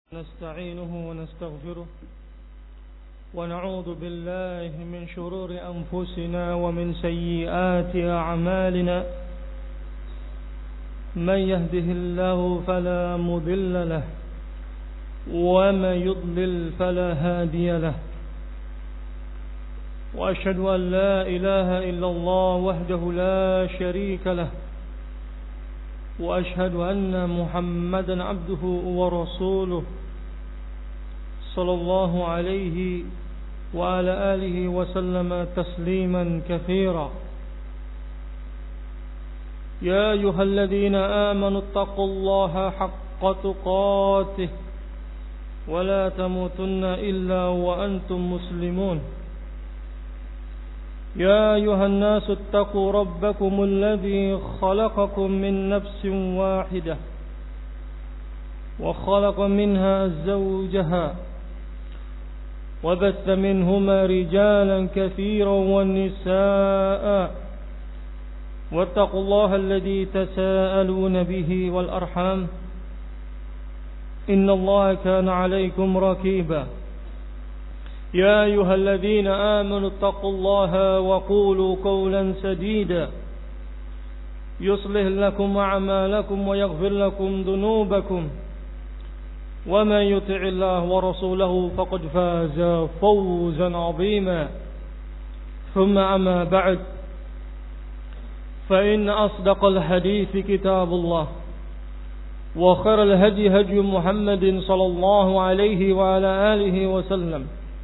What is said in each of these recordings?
نستعينه ونستغفره ونعوذ بالله من شرور أنفسنا ومن سيئات أعمالنا. من يهده الله فلا مضل له ومن يضلل فلا هادي له. وأشهد أن لا إله إلا الله وحده لا شريك له، وأشهد أن محمدا عبده ورسوله صلى الله عليه وعلى آله وسلم تسليما كثيرا. يا أيها الذين آمنوا اتقوا الله حق تقاته ولا تموتن إلا وأنتم مسلمون. يا أيها الناس اتقوا ربكم الذي خلقكم من نفس واحدة وخلق منها زوجها وبث منهما رجالا كثيرا والنساء واتقوا الله الذي تساءلون به والأرحام إن الله كان عليكم رقيبا. يا أيها الذين آمنوا اتقوا الله وقولوا قولا سديدا يصلح لكم أعمالكم ويغفر لكم ذنوبكم، ومن يطع الله ورسوله فقد فاز فوزا عظيما. ثم أما بعد، فإن أصدق الحديث كتاب الله، وخير الهدي هدي محمد صلى الله عليه وعلى آله وسلم،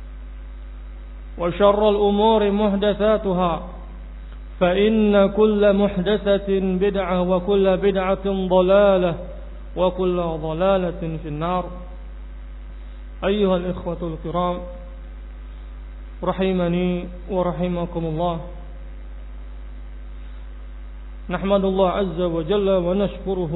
وشر الأمور محدثاتها، فإن كل محدثة بدعة وكل بدعة ضلالة وكل ضلالة في النار. أيها الإخوة الكرام رحمني ورحمكم الله، نحمد الله عز وجل ونشكره.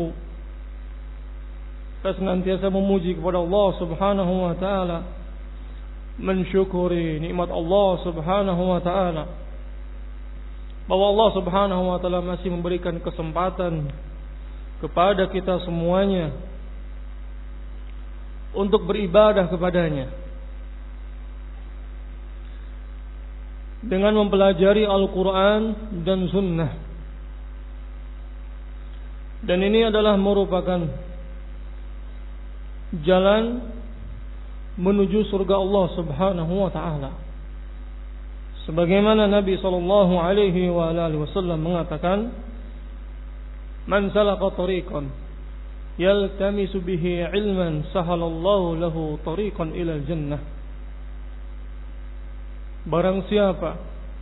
Senantiasa memuji kepada Allah Subhanahu wa taala, mensyukuri nikmat Allah Subhanahu wa taala, bahwa Allah Subhanahu wa taala masih memberikan kesempatan kepada kita semuanya untuk beribadah kepadanya dengan mempelajari Al-Quran dan Sunnah. Dan ini adalah merupakan jalan menuju surga Allah Subhanahu wa taala. Sebagaimana Nabi sallallahu alaihi wa alihi wasallam mengatakan, "Man salaka tariqan yaltamisu bihi ilman sahalallahu lahu tariqan ilal jannah." Barang siapa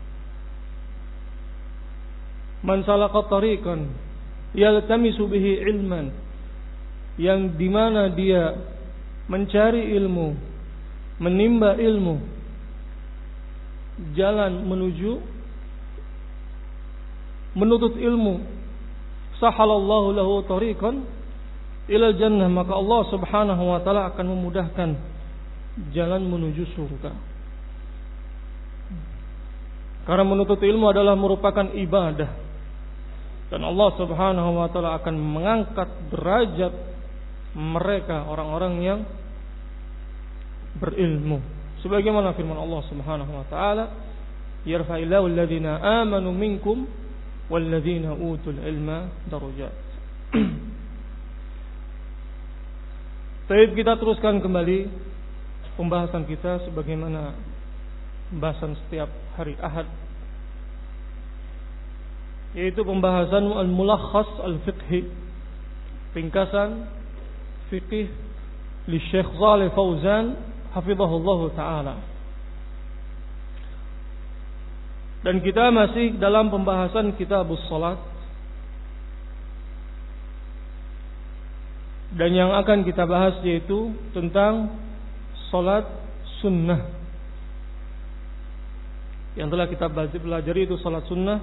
man salaka tariqan yaltamisu bihi ilman, yang dimana dia mencari ilmu, menimba ilmu, jalan menuju menuntut ilmu, sahalallahu lahu tariqan ilal jannah, maka Allah Subhanahu wa taala akan memudahkan jalan menuju surga. Karena menuntut ilmu adalah merupakan ibadah, dan Allah Subhanahu wa taala akan mengangkat derajat mereka, orang-orang yang berilmu. Sebagaimana firman Allah Subhanahu wa taala, yarfa'illahu alladhina amanu minkum walladzina utul ilma darajat. Baik, kita teruskan kembali pembahasan kita sebagaimana pembahasan setiap hari Ahad, yaitu pembahasan al-mulakhas al-fiqhi, ringkasan fiqih li Syekh Shalih Fauzan hafizahullah taala. Dan kita masih dalam pembahasan kitabus salat, dan yang akan kita bahas yaitu tentang salat sunnah. Yang telah kita pelajari itu salat sunnah,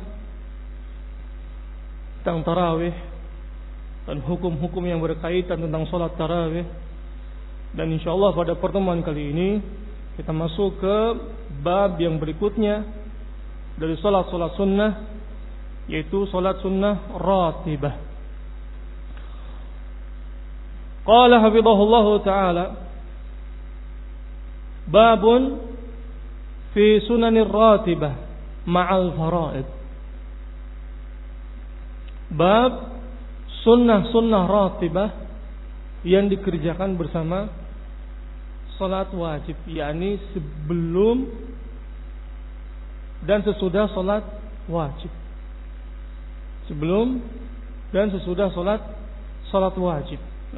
tentang tarawih dan hukum-hukum yang berkaitan tentang salat tarawih. Dan insyaallah pada pertemuan kali ini kita masuk ke bab yang berikutnya dari salat-salat sunnah, yaitu salat sunnah ratibah. Qala hafizahullahu ta'ala Babun fi sunanir ratibah ma'al faraid. Bab sunnah-sunnah ratibah yang dikerjakan bersama salat wajib, yakni sebelum dan sesudah salat wajib. Sebelum dan sesudah salat wajib.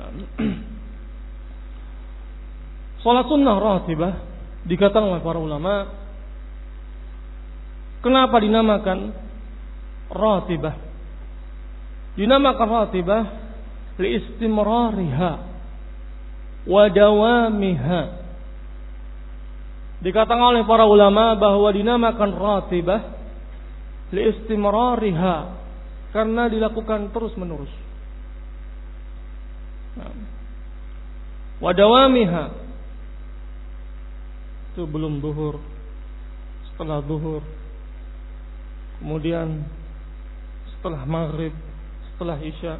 Salat sunnah ratibah dikatakan oleh para ulama, kenapa dinamakan ratibah? Dinamakan ratibah liistimrariha wa dawamiha. Dikatakan oleh para ulama bahwa dinamakan ratibah liistimrariha karena dilakukan terus-menerus. Wa dawamiha, sebelum zuhur, setelah zuhur, kemudian setelah maghrib, setelah isya,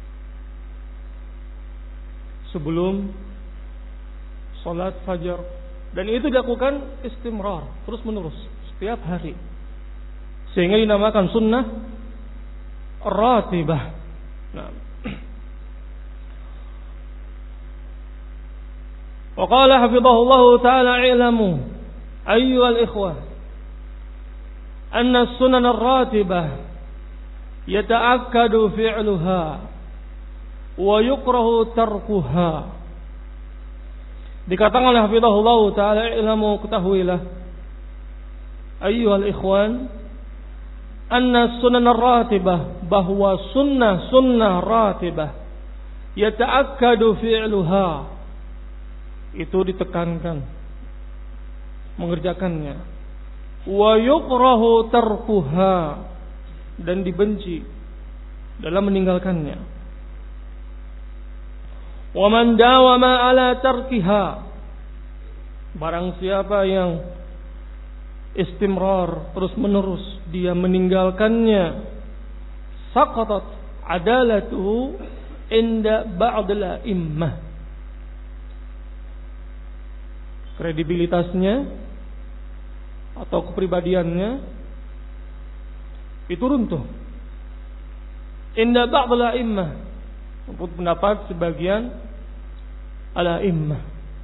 sebelum salat fajar, dan itu dilakukan istimrar, terus menerus setiap hari, sehingga dinamakan sunnah ratibah. Wa qala hafizahullahu ta'ala i'lamu ayyuhal ikhwah anna as-sunan ar-ratibah yata'akkadu fi'luha wa yukrahu tarkuha. Dikatakan oleh hafizahullahu ta'ala i'lamu, ketahuilah ayyuhal ikhwan anna as-sunan ar-ratibah, bahwa sunnah ratibah yata'akkadu fi'luha, itu ditekankan mengerjakannya, wa yukrahu tarkuha, dan dibenci dalam meninggalkannya. Wa man dawama ala tarkiha, barang siapa yang istimrar, terus menerus dia meninggalkannya, saqatat adalatuhu inda ba'dil a'immah, kredibilitasnya atau kepribadiannya itu runtuh. Inda ba'dil a'immah, untuk pendapat sebagian al-a'immah.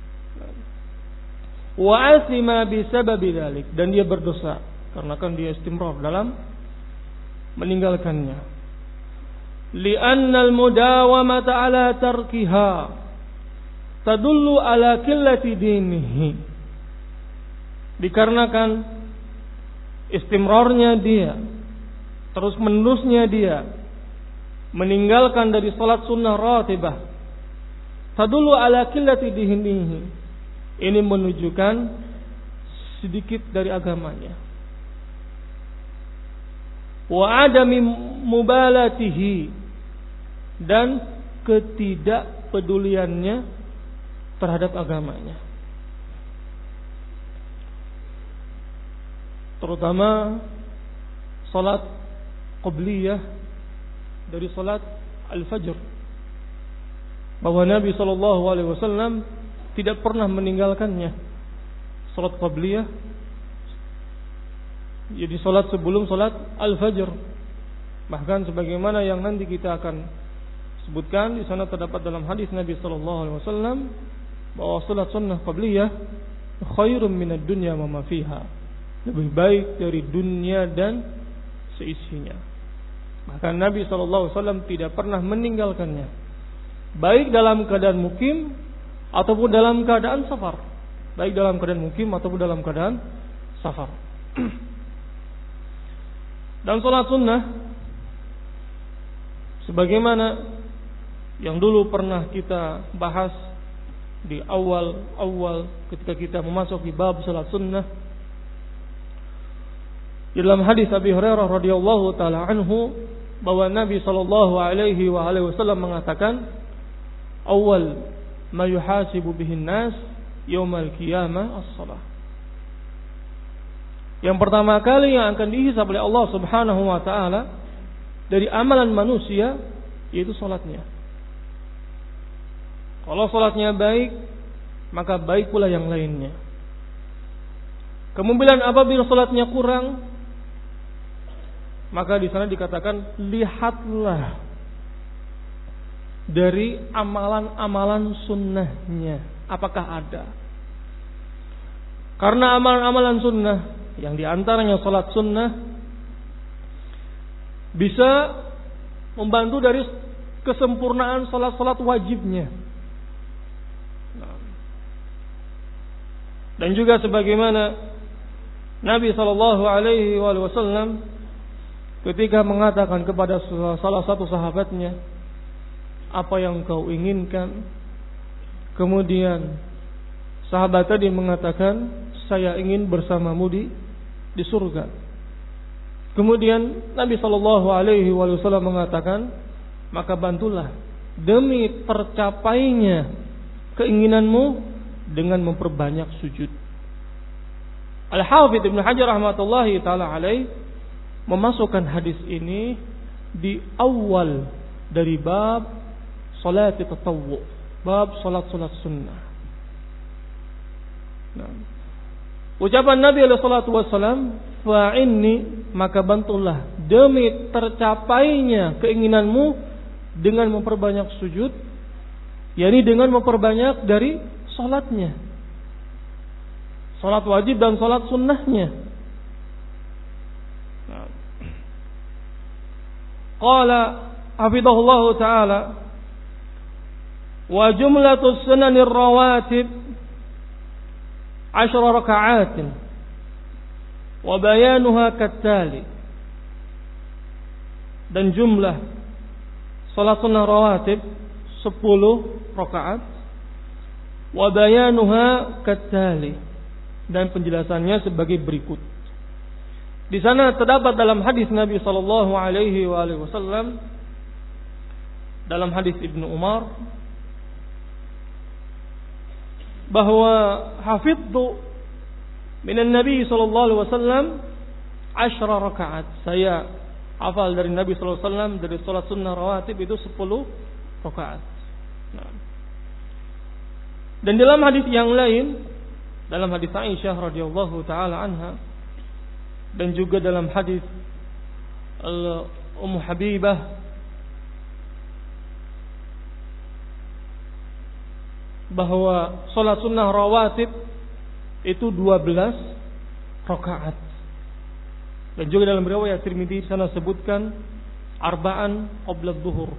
Wa asima bisababi dzalik, dan dia berdosa karena kan dia istimrar dalam meninggalkannya. Li'anna al-mudawamata ala tarkiha tadullu ala qillati dinihi, dikarenakan istimrarnya dia, terus menerusnya dia meninggalkan dari salat sunnah ratibah, tadullu ala qillati dinihi, ini menunjukkan sedikit dari agamanya, wa adami mubalatihi, dan ketidakpeduliannya terhadap agamanya, terutama salat qabliyah dari salat al-fajr, bahwa Nabi SAW tidak pernah meninggalkannya. Salat qabliyah, jadi salat sebelum salat al-fajr, bahkan sebagaimana yang nanti kita akan sebutkan, di sana terdapat dalam hadis Nabi SAW bahwa salat sunnah qabliyah khairun minad dunya wa ma fiha, lebih baik dari dunia dan seisinya. Bahkan Nabi SAW tidak pernah meninggalkannya, baik dalam keadaan mukim ataupun dalam keadaan safar. Baik dalam keadaan mukim ataupun dalam keadaan safar. Dan salat sunnah sebagaimana yang dulu pernah kita bahas di awal ketika kita memasuki bab salat sunnah, dalam hadis Abi Hurairah radhiyallahu taala anhu, bahwa Nabi sallallahu alaihi wasallam mengatakan, awal ma yuhasibu bihin nas yaumal qiyamah as-shalah. Yang pertama kali yang akan dihisab oleh Allah Subhanahu wa taala dari amalan manusia yaitu salatnya. Kalau salatnya baik, maka baik pula yang lainnya. Kemudian apabila salatnya kurang, maka di sana dikatakan lihatlah dari amalan-amalan sunnahnya, apakah ada. Karena amalan-amalan sunnah yang diantaranya salat sunnah bisa membantu dari kesempurnaan salat-salat wajibnya. Dan juga sebagaimana Nabi SAW ketika mengatakan kepada salah satu sahabatnya, apa yang kau inginkan? Kemudian sahabat tadi mengatakan, saya ingin bersamamu di surga. Kemudian Nabi SAW mengatakan, maka bantulah demi tercapainya keinginanmu dengan memperbanyak sujud. Al-Hafidz Ibnu Hajar rahmatullahi taala alaih memasukkan hadis ini di awal dari bab salat tatawwu, bab salat-salat sunnah. Nah, ucapan Nabi alaihi salatu wasallam, fa'inni, maka bantulah demi tercapainya keinginanmu dengan memperbanyak sujud, yakni dengan memperbanyak dari salatnya, salat wajib dan salat sunnahnya. Qala hafidhahullah ta'ala, wa jumlatus sunanir rawatib 10 raka'atin wa bayanuha kattali. Dan jumlah salat sunnah rawatib 10 rakaat, wa bayanuha kattali, dan penjelasannya sebagai berikut. Di sana terdapat dalam hadis Nabi sallallahu alaihi wasallam, dalam hadis Ibnu Umar, bahwa hafidtu minan Nabi sallallahu alaihi wasallam 10 rakaat. Saya hafal dari Nabi sallallahu alaihi wasallam dari salat sunnah rawatib itu 10 rakaat. Nah. Dan dalam hadis yang lain, dalam hadis Aisyah radhiyallahu taala anha, dan juga dalam hadis Ummu Habibah, bahwa salat sunnah rawatib itu 12 rakaat. Dan juga dalam riwayat Tirmidzi sana sebutkan arba'an qabla adh-dhuhur,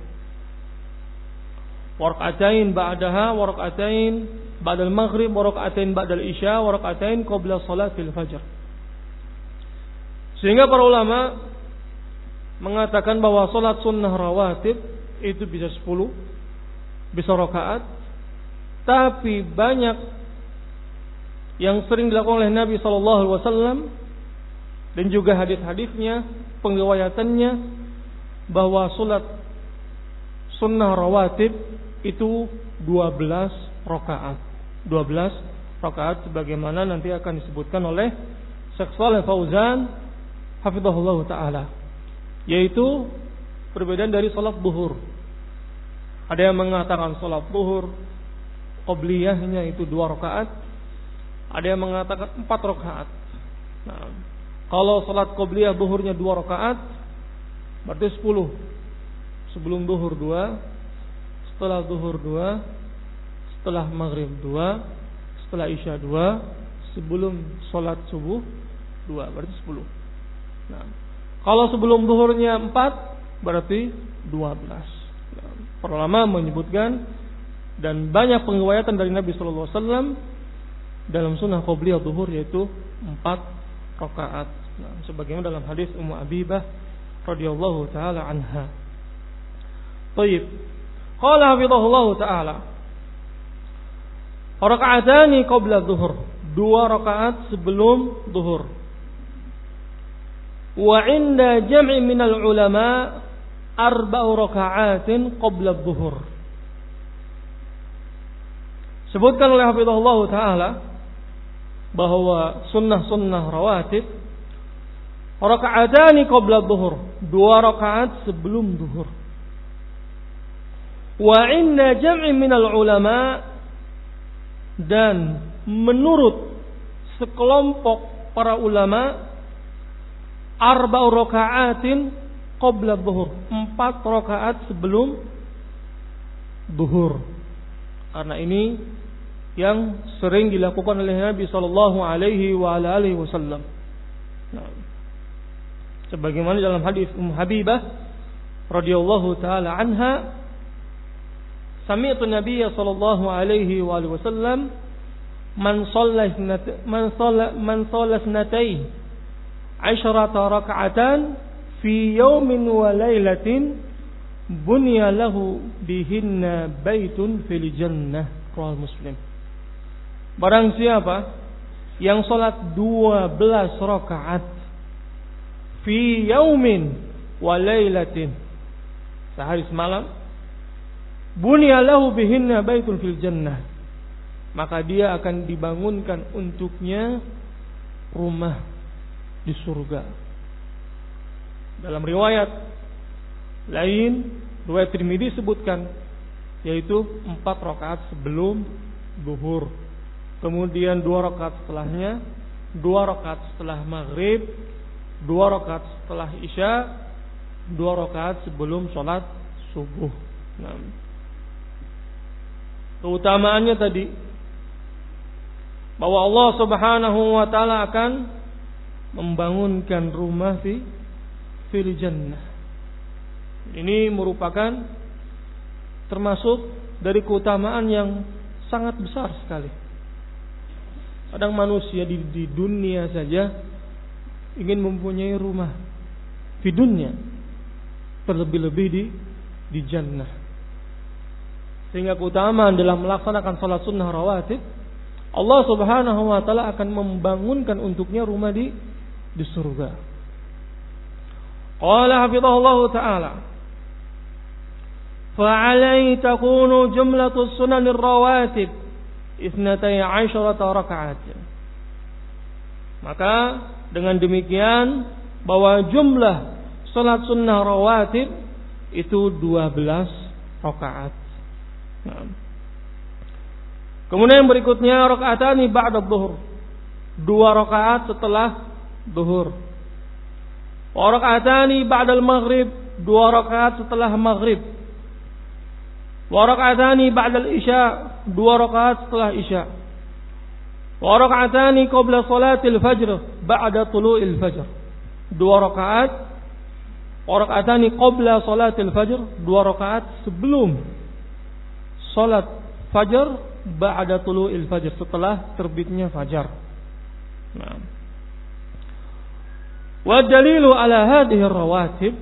wa rak'atain ba'daha, wa rak'atain ba'da al-maghrib, wa rak'atain ba'da al-isya, wa rak'atain qabla salatil fajr. Sehingga para ulama mengatakan bahwa salat sunnah rawatib itu bisa 10, bisa rakaat, tapi banyak yang sering dilakukan oleh Nabi sallallahu alaihi wasallam dan juga hadis-hadisnya, pengriwayatannya, bahwa salat sunnah rawatib itu 12 rakaat. 12 rakaat sebagaimana nanti akan disebutkan oleh Syekh Shalih Fauzan hafizahullah taala, yaitu perbedaan dari salat zuhur. Ada yang mengatakan salat zuhur qabliyahnya itu 2 rakaat, ada yang mengatakan 4 rakaat. Nah, kalau salat qabliyah zuhurnya 2 rakaat, berarti 10. Sebelum zuhur 2, setelah zuhur 2, setelah maghrib 2, setelah isya 2, sebelum salat subuh 2, berarti 10. Nah, kalau sebelum zuhurnya 4, berarti 12. Nah, para ulama menyebutkan, dan banyak pengriwayatan dari Nabi sallallahu alaihi wasallam dalam sunnah qabliyah zuhur, yaitu 4 rakaat. Nah, sebagaimana dalam hadis Ummu Habibah radhiyallahu taala anha. Baik. Qala hafizahullah taala, raka'atani qabla zuhur, 2 rakaat sebelum zuhur. Wa 'inda jam'i minal ulama 4 raka'atin qabla zuhur. Sebutkan oleh hafizahullah taala bahwa sunnah-sunnah rawatib raka'atani qabla zuhur, 2 rakaat sebelum zuhur. Wa 'inda jam'i minal ulama, dan menurut sekelompok para ulama arba'u raka'atin qabla dhuhur, 4 rakaat sebelum zuhur. Karena ini yang sering dilakukan oleh Nabi sallallahu alaihi wa alihi wasallam. Nah, sebagaimana dalam hadis Ummu Habibah radhiyallahu taala anha, sami'tu Nabiy sallallahu alaihi wa alihi wasallam man shalla sanatayn 10 raka'atan fi yawmin wa lailatin bunya lahu bihinna baitun fil jannah. Rawahu Muslim. Barang siapa yang salat 12 rakaat fi yaumin wa lailatin, sehari semalam, bunya lahu bihinna baitun fil jannah, maka dia akan dibangunkan untuknya rumah di surga. Dalam riwayat lain, riwayat Tirmidzi sebutkan, yaitu 4 rakaat sebelum zuhur, kemudian 2 rakaat setelahnya, 2 rakaat setelah maghrib, 2 rakaat setelah isya, 2 rakaat sebelum sholat subuh. Nah, keutamaannya tadi bahwa Allah Subhanahu wa taala akan membangunkan rumah fil jannah. Ini merupakan termasuk dari keutamaan yang sangat besar sekali. Kadang manusia di dunia saja ingin mempunyai rumah di dunia, terlebih-lebih di jannah. Sehingga keutamaan dalam melaksanakan salat sunnah rawatib, Allah Subhanahu wa taala akan membangunkan untuknya rumah di surga. Qala hafizahullahu taala, fa'alai takunu jumlatu sunanir rawatib 12 rakaat. Maka dengan demikian bahwa jumlah salat sunnah rawatib itu 12 rakaat. Nah. Kemudian berikutnya rakaatani ba'da dhuhur, 2 rakaat setelah zuhur. Wa rakaatani ba'da al-maghrib, 2 rakaat setelah maghrib. Wa raka'atani ba'da al-isya, 2 rakaat setelah isya. Wa raka'atani qabla salatil fajr, ba'da tulu'il fajr, 2 rakaat. Wa raka'atani qabla salatil fajr, 2 rakaat sebelum salat fajar, ba'da tulu'il fajr, setelah terbitnya fajar. Nah. Wa dalilu ala hadhihi ar-rawatib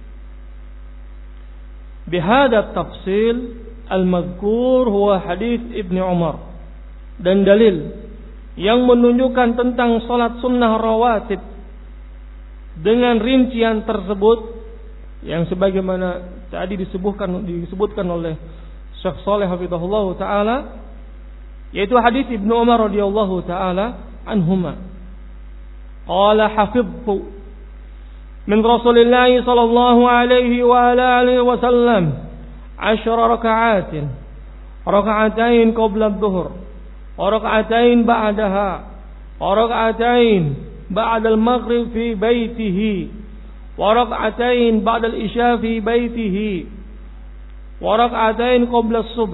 bihada at-tafsil al-madhkur huwa hadis Ibnu Umar. Dan dalil yang menunjukkan tentang salat sunnah rawatib dengan rincian tersebut yang sebagaimana tadi disebutkan oleh Syekh Shalih hafizahullah taala, yaitu hadis Ibnu Umar radhiyallahu taala anhuma. Qala hafidtu min Rasulillah sallallahu alaihi wa alihi wasallam 10 raka'atin, raka'atain qabla adh-dhuhr, wa raka'atain ba'daha, wa raka'atain ba'da al-maghrib fi baitihi, wa raka'atain ba'da al-isya fi baitihi, wa raka'atain qabla as-subh.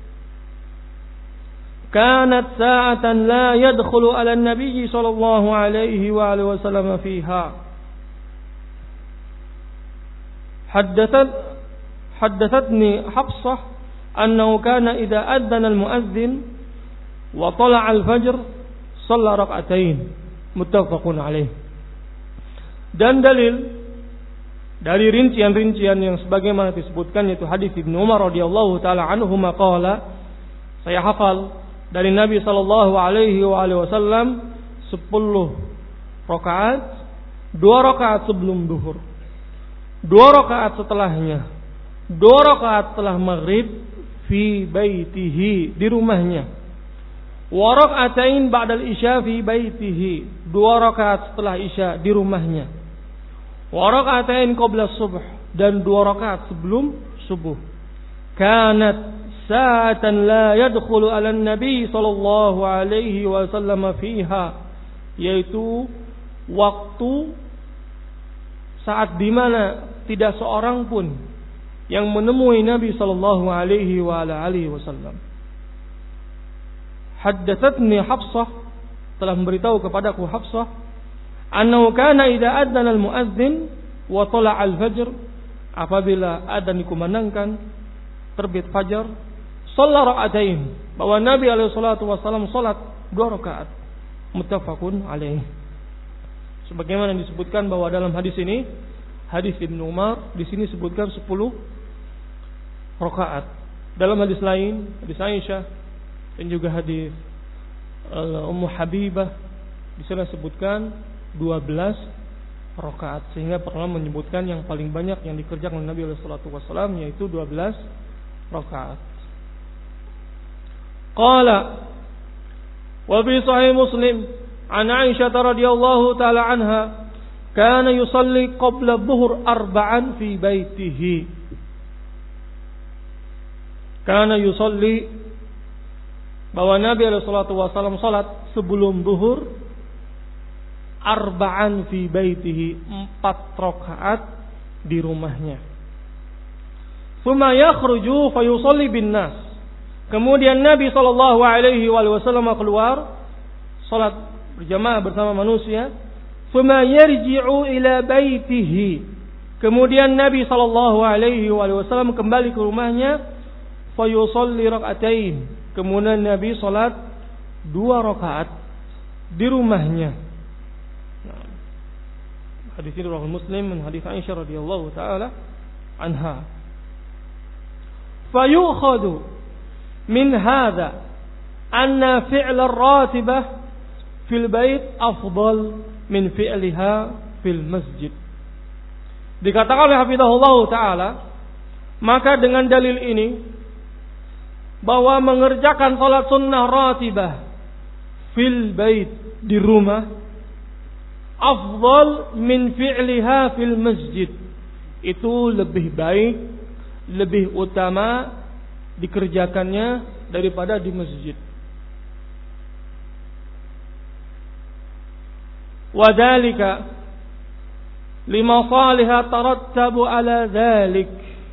Kanat sa'atan la yadkhulu 'ala an-nabiy sallallahu alaihi wa alihi wasallam fiha. حدثتني حفصة أنه كان إذا أذن المؤذن وطلع الفجر صلى ركعتين متفق عليه. Dan dalil dari rincian-rincian yang sebagaimana disebutkan, yaitu hadis Ibnu Umar radhiyallahu taala anhu maqala, saya hafal dari Nabi sallallahu alaihi wasallam 10 rakaat, 2 rakaat sebelum zuhur, 2 rakaat setelahnya, 2 rakaat setelah maghrib fi baitihi, di rumahnya, wa raka'atain ba'dal isya fi baitihi, 2 rakaat setelah isya di rumahnya, wa raka'atain qabla subuh, dan 2 rakaat sebelum subuh. Kanat sa'atan la yadkhulu 'ala an-nabi sallallahu alaihi wasallam fiha yaitu waktu saat di mana tidak seorang pun yang menemui Nabi sallallahu alaihi wasallam. Haddatsatni Hafsah, telah memberitahu kepadaku Hafsah, annahu kana idza adzana al-muadzin wa tala'a al-fajr, apabila adzan dikumandangkan, terbit fajar, shalla raka'atain, bahwa Nabi alaihi salatu wasallam salat 2 rakaat. Muttafaqun alaih. Sebagaimana disebutkan bahwa dalam hadis ini, hadis Ibnu Umar, di sini sebutkan 10 rakaat. Dalam hadis lain, hadis Aisyah dan juga hadis Ummu Habibah, di sana sebutkan 12 rakaat, sehingga pernah menyebutkan yang paling banyak yang dikerjakan oleh Nabi sallallahu alaihi wasallam yaitu 12 rakaat. Qala wa fi sahih Muslim an Aisyah radhiyallahu taala anha kana yusalli qabla adh-dhuhr 4 fi baitihi. Kana yusalli, bahwa Nabi sallallahu alaihi wasallam salat sebelum zuhur 4 fi baitihi, 4 rakaat di rumahnya. Tsumma yakhruju fa yusalli bin nas. Kemudian Nabi sallallahu alaihi wasallam keluar salat berjamaah bersama manusia. Tsumma yarji'u ila baitihi. Kemudian Nabi sallallahu alaihi wasallam kembali ke rumahnya, fa yusalli rak'atain. Kemudian Nabi salat 2 rakaat di rumahnya. Hadis ini riwayat Muslim dan hadis Aisyah radhiyallahu taala anha. Fayukhadhu min hadha anna fi'l ar-ratibah fil bait afdal min fi'liha fil masjid. Dikatakan oleh hafizahullah taala, maka dengan dalil ini bahwa mengerjakan salat sunnah ratibah fil bait, di rumah, afdal min fi'liha fil masjid, itu lebih baik, lebih utama dikerjakannya daripada di masjid. Wadhalika lima salihah tarattabu ala dhalik.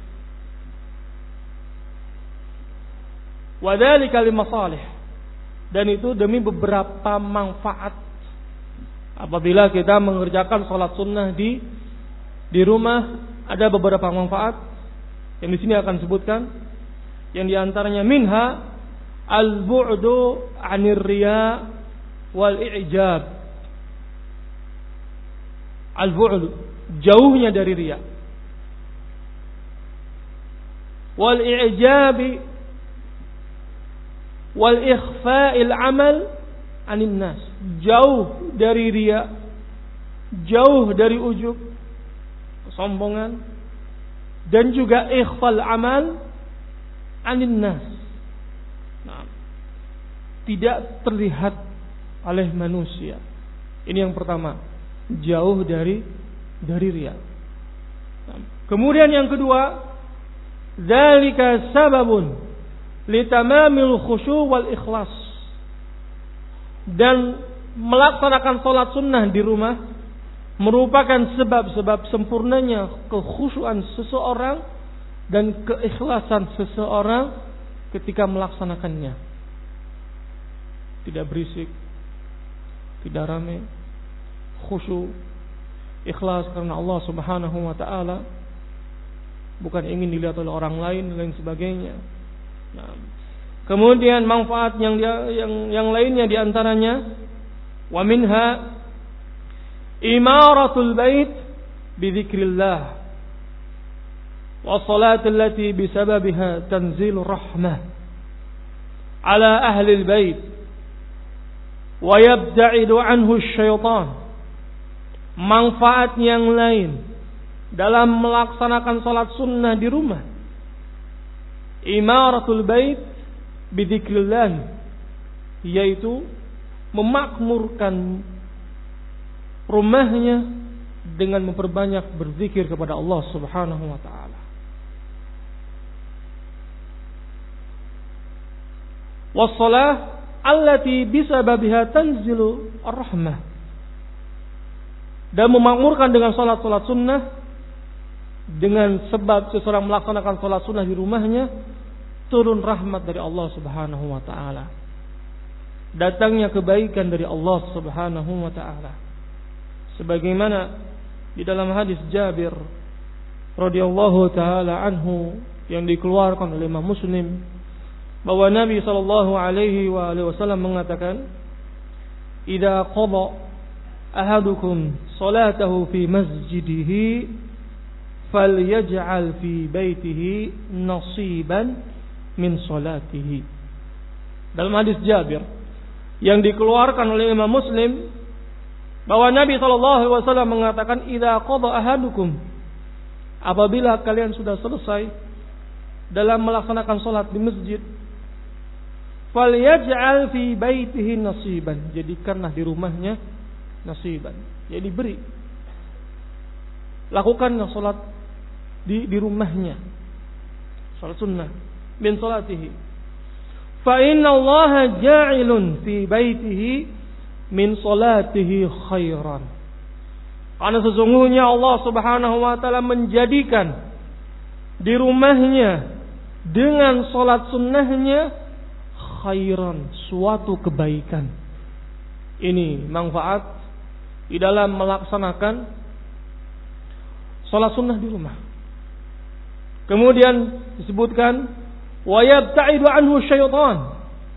Wadhalika lima salih, dan itu demi beberapa manfaat. Apabila kita mengerjakan salat sunnah di rumah, ada beberapa manfaat yang di sini akan sebutkan. Yang diantaranya minha al-bu'du 'anir riya wal i'jab. Al-bu'du, jauhnya dari riya. Wal i'jabi wal ikhfa'il 'amal 'anil nas. Jauh dari riya, jauh dari ujub, kesombongan, dan juga ikhfal amal 'anil nas. Nah, tidak terlihat oleh manusia. Ini yang pertama, jauh dari riya. Nah, kemudian yang kedua, dzalika sababun litamamil khusyu' wal ikhlas. Dan melaksanakan salat sunnah di rumah merupakan sebab-sebab sempurnanya kekhusyuan seseorang dan keikhlasan seseorang ketika melaksanakannya. Tidak berisik, tidak ramai, khusyuk, ikhlas karena Allah Subhanahu wa taala, bukan ingin dilihat oleh orang lain dan lain sebagainya. Nah, kemudian manfaat yang lainnya diantaranya, wa minha imaratul bait bi dzikrillah wa salat allati bisababiha tanzilur rahmah ala ahli al-bait wa yabta'idu anhu asy-syaitan. Manfaat yang lain dalam melaksanakan salat sunnah di rumah, imaratul bait bidzikrillah, yaitu memakmurkan rumahnya dengan memperbanyak berzikir kepada Allah Subhanahu wa taala. Wassalah allati bisababiha tanzilu ar-rahmah, dan memakmurkan dengan salat-salat sunnah, dengan sebab seseorang melaksanakan salat sunnah di rumahnya, turun rahmat dari Allah Subhanahu wa taala. Datangnya kebaikan dari Allah Subhanahu wa taala. Sebagaimana di dalam hadis Jabir radhiyallahu taala anhu yang dikeluarkan oleh Imam Muslim, bahwa Nabi sallallahu alaihi wasallam mengatakan, "Idza qada ahadukum salatahu fi masjidihi falyaj'al fi baitihi nasiban min salatihi." Dalam hadis Jabir yang dikeluarkan oleh Imam Muslim, bahwa Nabi SAW mengatakan, idza qada ahadukum, apabila kalian sudah selesai dalam melaksanakan salat di masjid, falyaj'al fi baitihi nasiban, jadikanlah di rumahnya nasiban, jadi beri, lakukanlah salat di rumahnya, salat sunnah min salatihi. Fa inna Allah ja'ilun fi baitihi min salatihi khairan. Karena sesungguhnya Allah Subhanahu wa taala menjadikan di rumahnya dengan salat sunnahnya khairan, suatu kebaikan. Ini manfaat di dalam melaksanakan salat sunnah di rumah. Kemudian disebutkan wa yabta'idu anhu syaitan,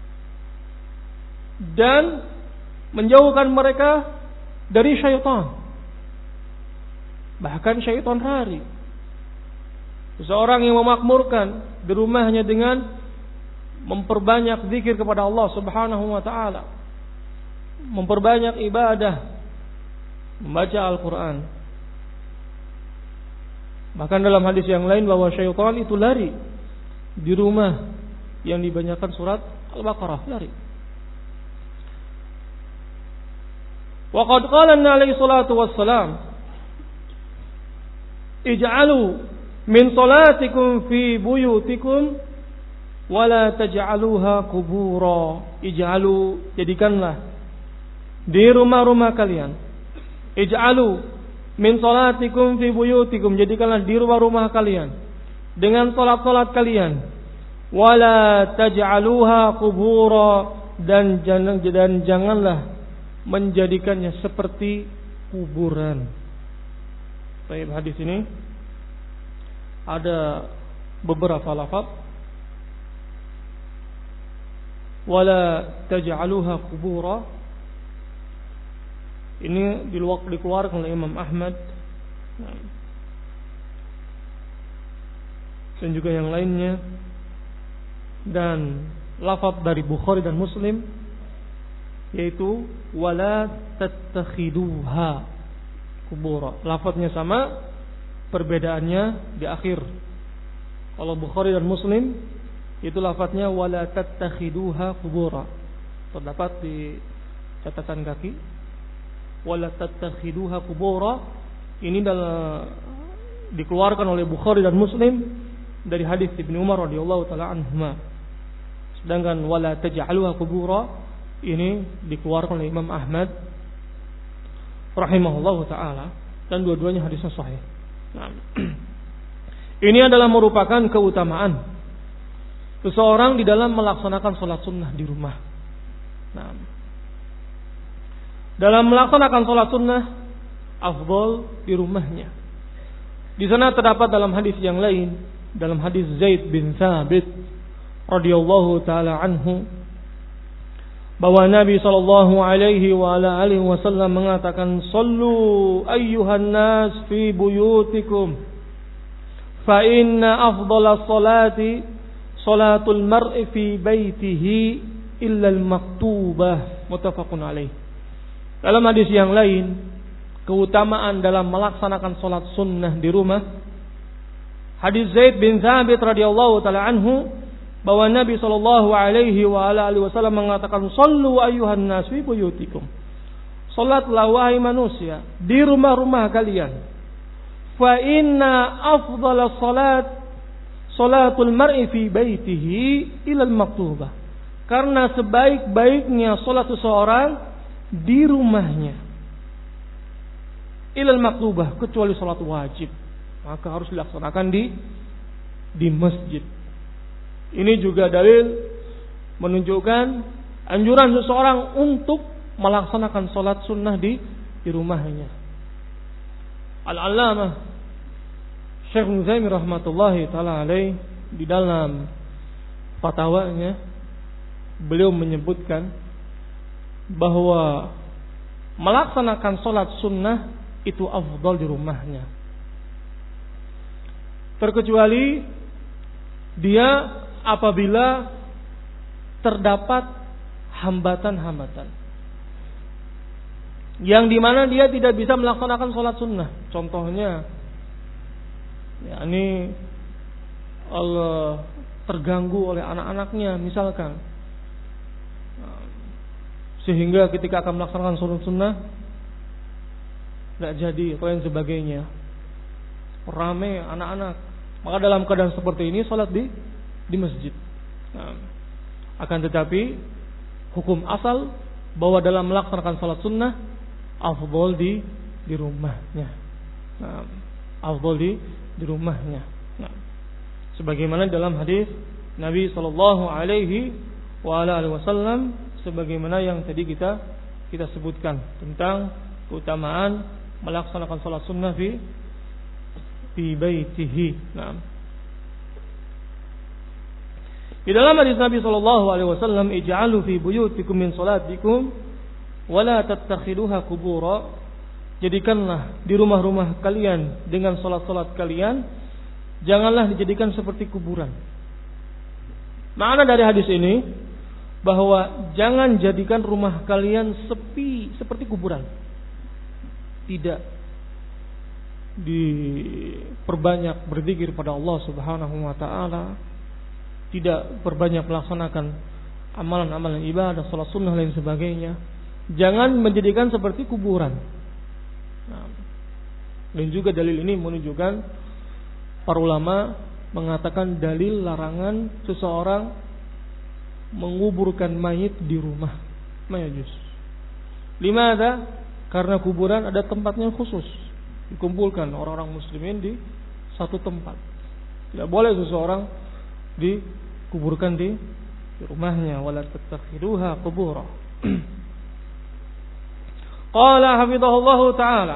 dan menjauhkan mereka dari syaitan. Bahkan syaitan lari. Seseorang yang memakmurkan di rumahnya dengan memperbanyak zikir kepada Allah Subhanahu wa taala, memperbanyak ibadah, membaca Al-Quran. Bahkan dalam hadis yang lain bahwa syaitan itu lari di rumah yang dibanyakan surat Al-Baqarah, lari. Wa qad qala alaihi salatu wassalam, ij'alu min salatikum fi buyutikum wa la taj'aluha qubura. Ij'alu, jadikanlah di rumah-rumah kalian. Ij'alu min salatikum fi buyutikum, jadikanlah di rumah-rumah kalian dengan salat-salat kalian. Wala taj'aluha qubura, dan janganlah menjadikannya seperti kuburan. Baik, hadis ini ada beberapa lafaz. Wala taj'aluha qubura, ini dikeluarkan oleh Imam Ahmad dan juga yang lainnya, dan lafaz dari Bukhari dan Muslim yaitu wala tattakhiduha qubura. Lafaznya sama, perbedaannya di akhir. Kalau Bukhari dan Muslim itu lafaznya wala tattakhiduha qubura, terdapat di catatan kaki wala tattakhiduha qubura. Ini dikeluarkan oleh Bukhari dan Muslim dari hadis Ibnu Umar radhiyallahu taala anhuma. Sedangkan wala taj'aluha qubura ini dikeluarkan oleh Imam Ahmad rahimahullahu taala, dan dua-duanya hadisnya sahih. Nah, ini adalah merupakan keutamaan seseorang di dalam melaksanakan salat sunnah di rumah. Nah, dalam melaksanakan salat sunnah afdal di rumahnya. Di sana terdapat dalam hadis yang lain, dalam hadis Zaid bin Thabit radhiyallahu taala anhu, bahwa Nabi sallallahu alaihi wa ala alihi wasallam mengatakan, "Sallu ayyuhan nas fi buyutikum, fa inna afdhala salati salatul mar'i fi baitihi illa al-maktubah." Muttafaqun alaih. Dalam hadis yang lain, keutamaan dalam melaksanakan salat sunnah di rumah, hadis Zaid bin Thabit radhiyallahu taala anhu, bahwa Nabi sallallahu alaihi wa ala alihi wasallam mengatakan, "Shallu ayyuhan nas fi buyutikum." Salatlah wahai manusia di rumah-rumah kalian. Fa inna afdhala salat salatul mar'i fi baitihi ila al-maktubah. Karena sebaik-baiknya salat seseorang di rumahnya. ilal maktubah, kecuali salat wajib, maka harus dilaksanakan di masjid. Ini juga dalil menunjukkan anjuran seseorang untuk melaksanakan salat sunnah di rumahnya. Al-Allamah Syekh Utsaimin rahmatullahi taala alaih di dalam fatwanya beliau menyebutkan bahwa melaksanakan salat sunnah itu afdal di rumahnya, terkecuali dia apabila terdapat hambatan-hambatan yang dimana dia tidak bisa melaksanakan salat sunnah. Contohnya, yakni Allah terganggu oleh anak-anaknya misalkan, sehingga ketika akan melaksanakan salat sunnah tidak jadi atau yang sebagainya, ramai anak-anak, maka dalam keadaan seperti ini salat di masjid. Akan tetapi hukum asal bahwa dalam melaksanakan salat sunnah afdal di rumahnya. Afdal di rumahnya. Sebagaimana dalam hadis Nabi sallallahu alaihi wasallam, sebagaimana yang tadi kita sebutkan tentang keutamaan melaksanakan salat sunnah fi baitihi. Di dalam hadis Nabi sallallahu alaihi wasallam, ij'alu fi buyutikum min salatikum wa la tattakhiduha qubura. Jadikanlah di rumah-rumah kalian dengan salat-salat kalian, janganlah dijadikan seperti kuburan. Makna dari hadis ini bahwa jangan jadikan rumah kalian sepi seperti kuburan. Tidak diperbanyak berzikir pada Allah Subhanahu wa taala, tidak berbanyak melaksanakan amalan-amalan ibadah, salat sunnah dan sebagainya. Jangan menjadikan seperti kuburan. Dan juga dalil ini menunjukkan para ulama mengatakan dalil larangan seseorang menguburkan mayit di rumah. Mayajus. Limadha? Karena kuburan ada tempatnya khusus, dikumpulkan orang-orang muslimin di satu tempat. Tidak boleh seseorang dikuburkan di rumahnya. Wala tattakhiduha qubura. Qala hafizahullahu ta'ala,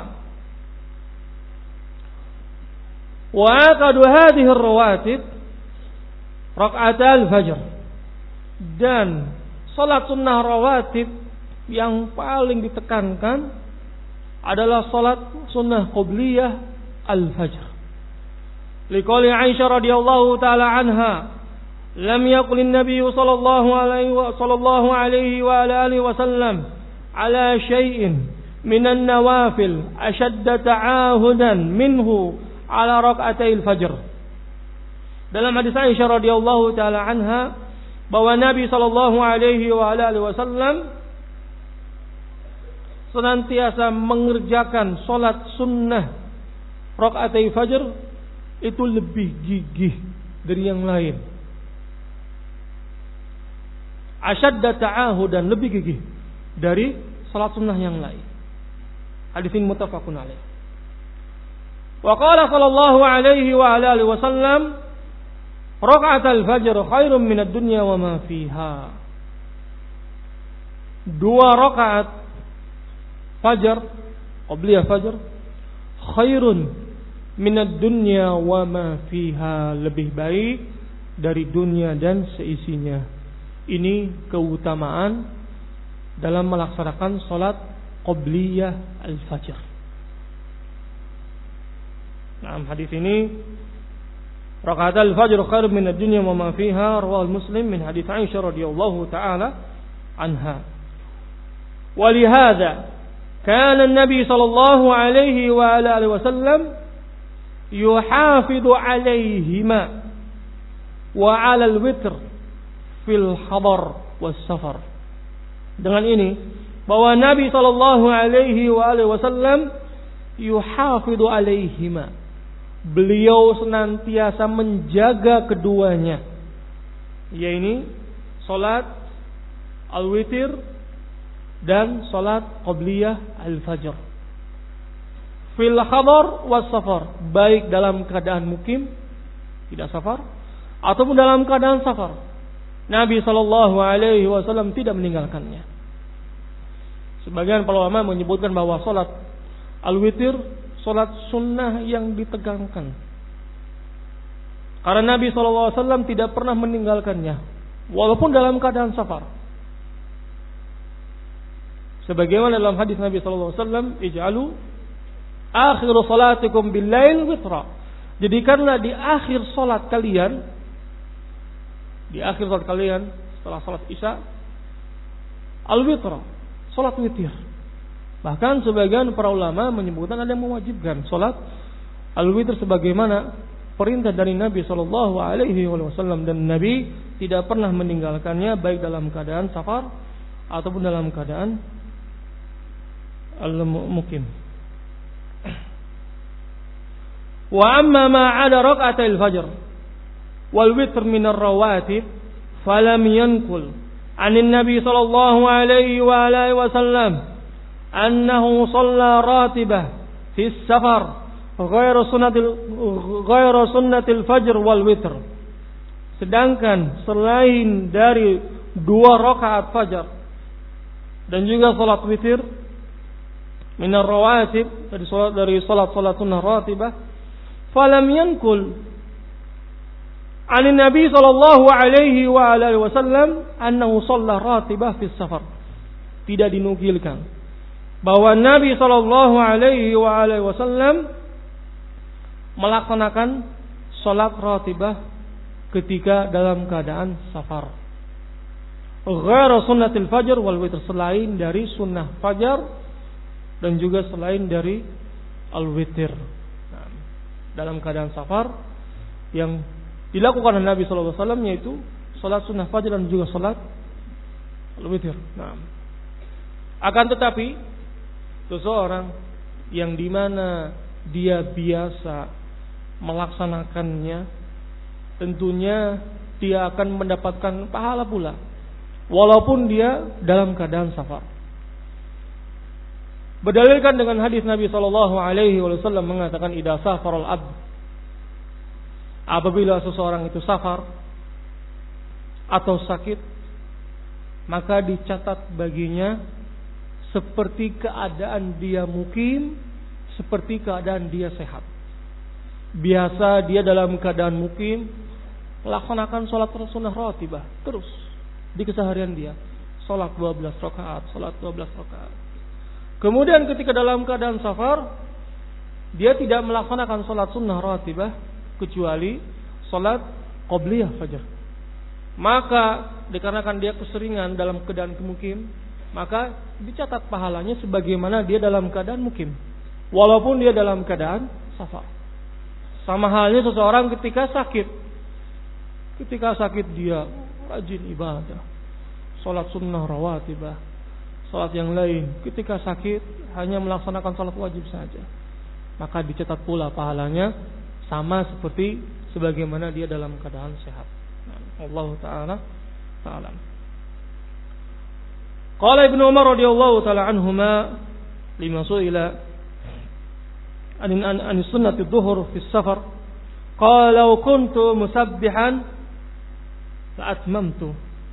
wa aqadu hadhihi ar-rawatib rak'atal fajr. Dan salat sunnah rawatib yang paling ditekankan adalah salat sunnah qabliyah al-fajr. Liqauli Aisyah radhiyallahu ta'ala anha, lam yaqul an-nabiy sallallahu alaihi wa alihi wasallam ala syai'in minan nawafil ashadda ta'ahudan minhu ala rak'atayil fajr. Dalam hadis Aisyah radhiyallahu taala anha bahwa Nabi sallallahu alaihi wa alihi wasallam senantiasa mengerjakan salat sunnah rak'atayil fajr itu lebih gigih dari yang lain. Ashadda ta'ahudan, lebih gigih dari salat sunnah yang lain. Hadis ini muttafaqun alaih. Wa qala sallallahu alaihi wa alihi wasallam, raka'atul fajr khairun minad dunya wa ma fiha. 2 rakaat fajar, qabliyah fajar, khairun minad dunya wa ma fiha, lebih baik dari dunia dan seisinya. Ini keutamaan dalam melaksanakan salat qabliyah al-fajr. Nah, hadis ini rakaat al-fajr khairun min ad-dunya wa ma fiha, rawahu Muslim min hadis Aisyah radhiyallahu taala anha. Wa li hadza kana an-nabi sallallahu alaihi wa alihi wasallam yuhafidhu alaihima wa 'ala al-witr fil hadar was safar. Dengan ini bahwa Nabi sallallahu alaihi wasallam yuhafidhu alaihima, beliau senantiasa menjaga keduanya, yaitu salat al-witir dan salat qabliyah al-fajr, fil hadar was safar, baik dalam keadaan mukim, tidak safar, ataupun dalam keadaan safar. Nabi sallallahu alaihi wasallam tidak meninggalkannya. Sebagian para ulama menyebutkan bahwa salat al-witir salat sunnah yang ditegangkan. Karena Nabi sallallahu alaihi wasallam tidak pernah meninggalkannya walaupun dalam keadaan safar. Sebagaimana dalam hadis Nabi sallallahu alaihi wasallam, "Ij'alu akhir salatikum bil-lail witra." Jadikanlah di akhir salat kalian, setelah salat Isya, al-witra, salat witir. Bahkan sebagian para ulama menyebutkan ada yang mewajibkan salat al-witir sebagaimana perintah dari Nabi sallallahu alaihi wasallam, dan Nabi tidak pernah meninggalkannya baik dalam keadaan safar ataupun dalam keadaan al-mukim. Wa amma ma 'ada rak'atil fajr wal witr min ar-rawatib falam yankul 'anin nabi sallallahu alaihi wa alihi wasallam annahu shalla ratibah fi as-safar ghairu sunnatil fajr wal witr. Sedangkan selain dari 2 rakaat fajar dan juga salat witir minar rawatib, dari salat sunnah ratibah, falam yankul anin nabi sallallahu alaihi wa alihi wasallam annahu shalla ratibah fi safar. Tidak dinukilkan bahwa Nabi sallallahu alaihi wa alihi wasallam melaksanakan salat ratibah ketika dalam keadaan safar. Ghairu sunnatil fajr wal witr, selain dari sunnah fajar dan juga selain dari al-witir. Nah, dalam keadaan safar yang dilakukan oleh Nabi sallallahu alaihi wasallam yaitu salat sunnah fajar dan juga salat al-witir. Nah, akan tetapi seseorang yang dimana dia biasa melaksanakannya, tentunya dia akan mendapatkan pahala pula walaupun dia dalam keadaan safar. Berdalilkan dengan hadis Nabi sallallahu alaihi wasallam mengatakan, idza safaral abd, apabila seseorang itu safar atau sakit, maka dicatat baginya seperti keadaan dia mukim, seperti keadaan dia sehat. Biasa dia dalam keadaan mukim melaksanakan salat sunnah ratibah terus di keseharian dia, salat 12 rakaat, salat 12 rakaat. Kemudian ketika dalam keadaan safar, dia tidak melaksanakan salat sunnah ratibah kecuali salat qabliyah fajar. Maka dikarenakan dia keseringan dalam keadaan mukim, maka dicatat pahalanya sebagaimana dia dalam keadaan mukim, walaupun dia dalam keadaan safar. Sama halnya seseorang ketika sakit. Ketika sakit dia rajin ibadah, salat sunnah rawatibah, salat yang lain. Ketika sakit hanya melaksanakan salat wajib saja, maka dicatat pula pahalanya sama seperti sebagaimana dia dalam keadaan sehat. Allah taala ta'ala. Qala Ibnu Umar radhiyallahu taala anhuma lima su'ila an sunnati dhuhur fi safar, qala law kuntu musabbihan la atmamtu.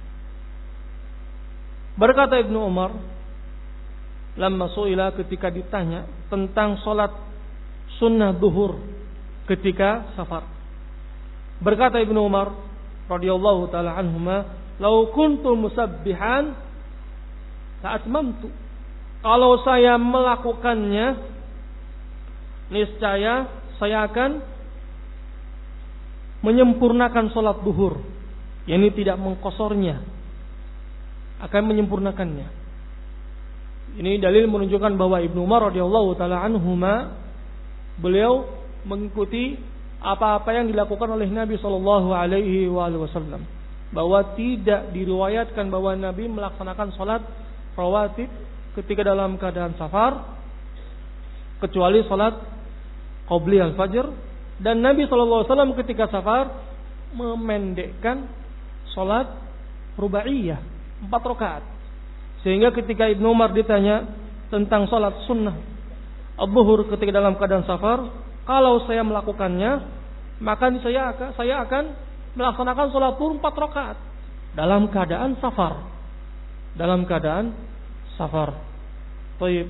Berkata Ibnu Umar, lamma su'ila, ketika ditanya tentang salat sunnah zuhur ketika safar. Berkata Ibnu Umar radhiyallahu taala anhuma, "Lau kuntu musabbihan la atmamtu." Kalau saya melakukannya, niscaya saya akan menyempurnakan salat zuhur, yakni tidak mengkosornya, akan menyempurnakannya. Ini dalil menunjukkan bahwa Ibnu Umar radhiyallahu taala anhuma, beliau mengikuti apa-apa yang dilakukan oleh Nabi sallallahu alaihi wasallam, bahwa tidak diriwayatkan bahwa Nabi melaksanakan salat rawatib ketika dalam keadaan safar kecuali salat qabli al-fajr, dan Nabi sallallahu alaihi wasallam ketika safar memendekkan salat rubaiyah 4 rakaat. Sehingga ketika Ibnu Umar ditanya tentang salat sunnah az-zuhur ketika dalam keadaan safar, kalau saya melakukannya, maka saya akan melaksanakan salat zuhur 4 rakaat dalam keadaan safar. Dalam keadaan safar. Baik.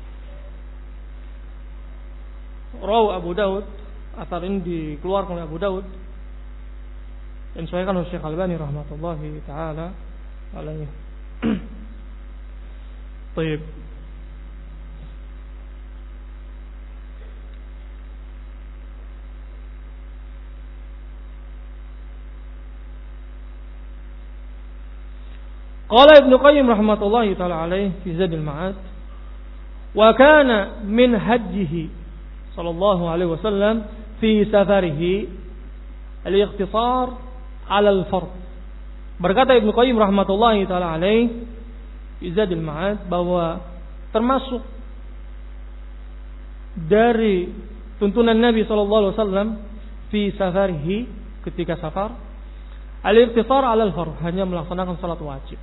Rawi Abu Daud, athar ini dikeluarkan oleh Abu Daud dan disahihkan oleh Syekh Al-Albani rahmatullahi taala alaihi. Baik. Qala Ibnu Qayyim rahmatullahi taala alaihi fi Zadil Ma'ad, wa kana min hajjihi sallallahu alaihi wasallam fi safarihi al-iqtisar 'ala al-fard. Berkata Ibnu Qayyim rahmatullahi taala alaihi fi Zadil Ma'ad bahwa termasuk dari tuntunan Nabi sallallahu alaihi wasallam fi safarihi ketika safar al-iqtisar 'ala al-fard, hanya melaksanakan salat wajib.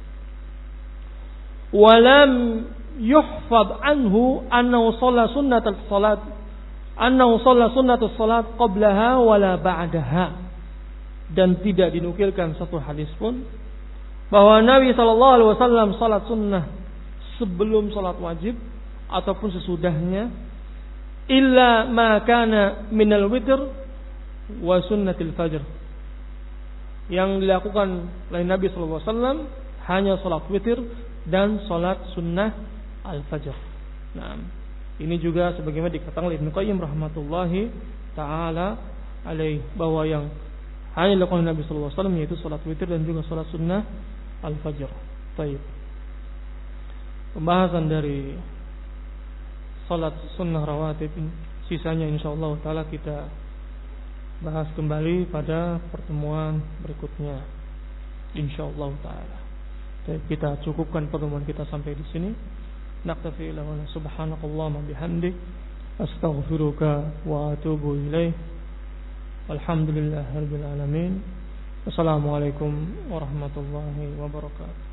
Walam yuhfad anhu annahu shalla sunnatus salat qablaha wala ba'daha, dan tidak dinukilkan satu hadis pun bahwa Nabi sallallahu alaihi wasallam salat sunnah sebelum salat wajib ataupun sesudahnya, illa ma kana minal witr wa sunnatil fajr. Yang dilakukan oleh Nabi sallallahu alaihi wasallam hanya salat witir dan salat sunnah al-fajr. Nah, ini juga sebagaimana dikatakan oleh Ibnu Qayyim rahmatullahi taala alaih, bahwa yang hanya dilakukan Nabi sallallahu alaihi wasallam yaitu salat witir dan juga salat sunnah al-fajr. Baik. Pembahasan dari salat sunnah rawatib sisanya insyaallah taala kita bahas kembali pada pertemuan berikutnya insyaallah taala. Kita cukupkan pertemuan kita sampai di sini. Naktafi ila wa subhanakallahumma bihamdik astaghfiruka wa atubu ilaih. Alhamdulillahirabbil alamin. Wassalamualaikum warahmatullahi wabarakatuh.